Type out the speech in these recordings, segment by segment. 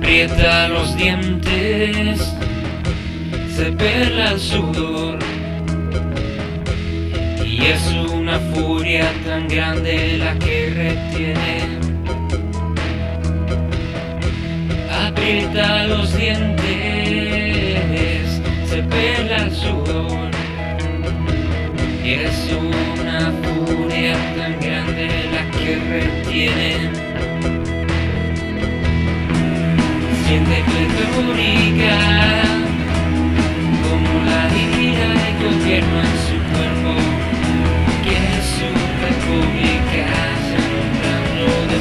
aprieta los dientes, se perla el sudor, y es una furia tan grande la que retiene. Aprieta los dientes, se perla el sudor, y es una furia tan grande la que retiene. Siente pletórica como la ira del gobierno en su cuerpo, que es su república, sembrando de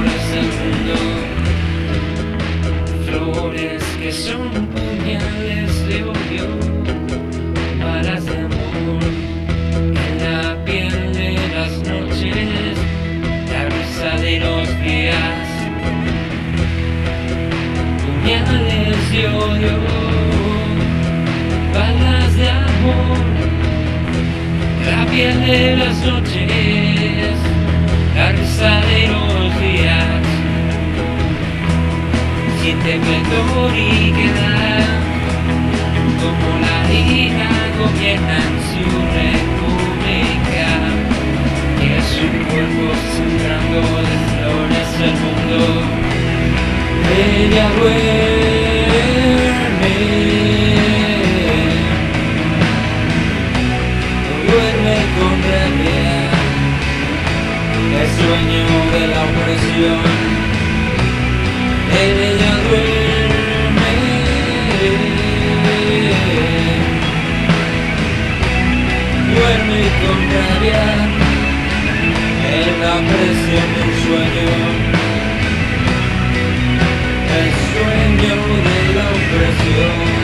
flores el mundo, flores que son puñales de odio, balas de amor en la piel de las noches, la brisa de los días. Puñales de odio, balas de amor, la piel de las noches, la risa de los días. Siente pletórica como la ira gobierna en su república, y es su cuerpo sembrando de flores el mundo. Ella duerme, duerme con rabia, el sueño de la opresión. Ella duerme, duerme con rabia, en la presión de un sueño. El sueño de la opresión.